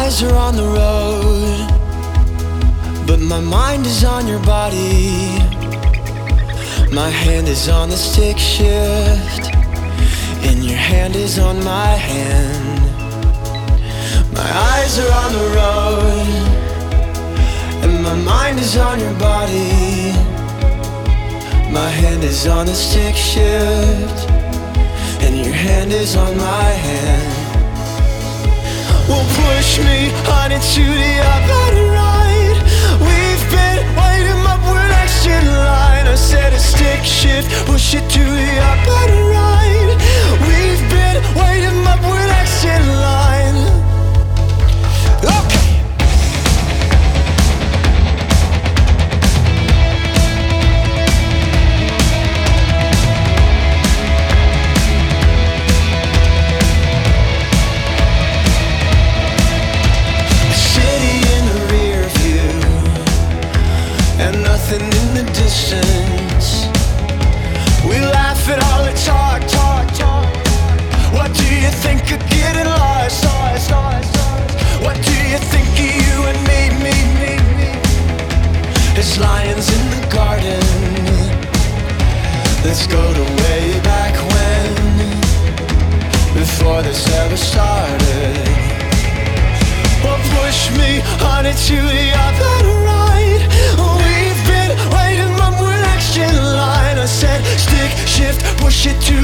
eyes are on the road, but my mind is on your body. My hand is on the stick shift, and your hand is on my hand. My eyes are on the road, and my mind is on your body. My hand is on the stick shift, and your hand is on my hand. Well, push me, honey, to the other right. We've been waiting up, we're next in line. I said a stick shift, push it to the other right. We've been waiting up, we're next in line. Okay. Nothing in the distance. We laugh at all the talk. What do you think of getting lost? What do you think of you and me? There's lions in the garden. Let's go to way back when, before this ever started. Well, push me, honey, to the other right. We've been waiting, but we're next in line. I said stick shift, push it to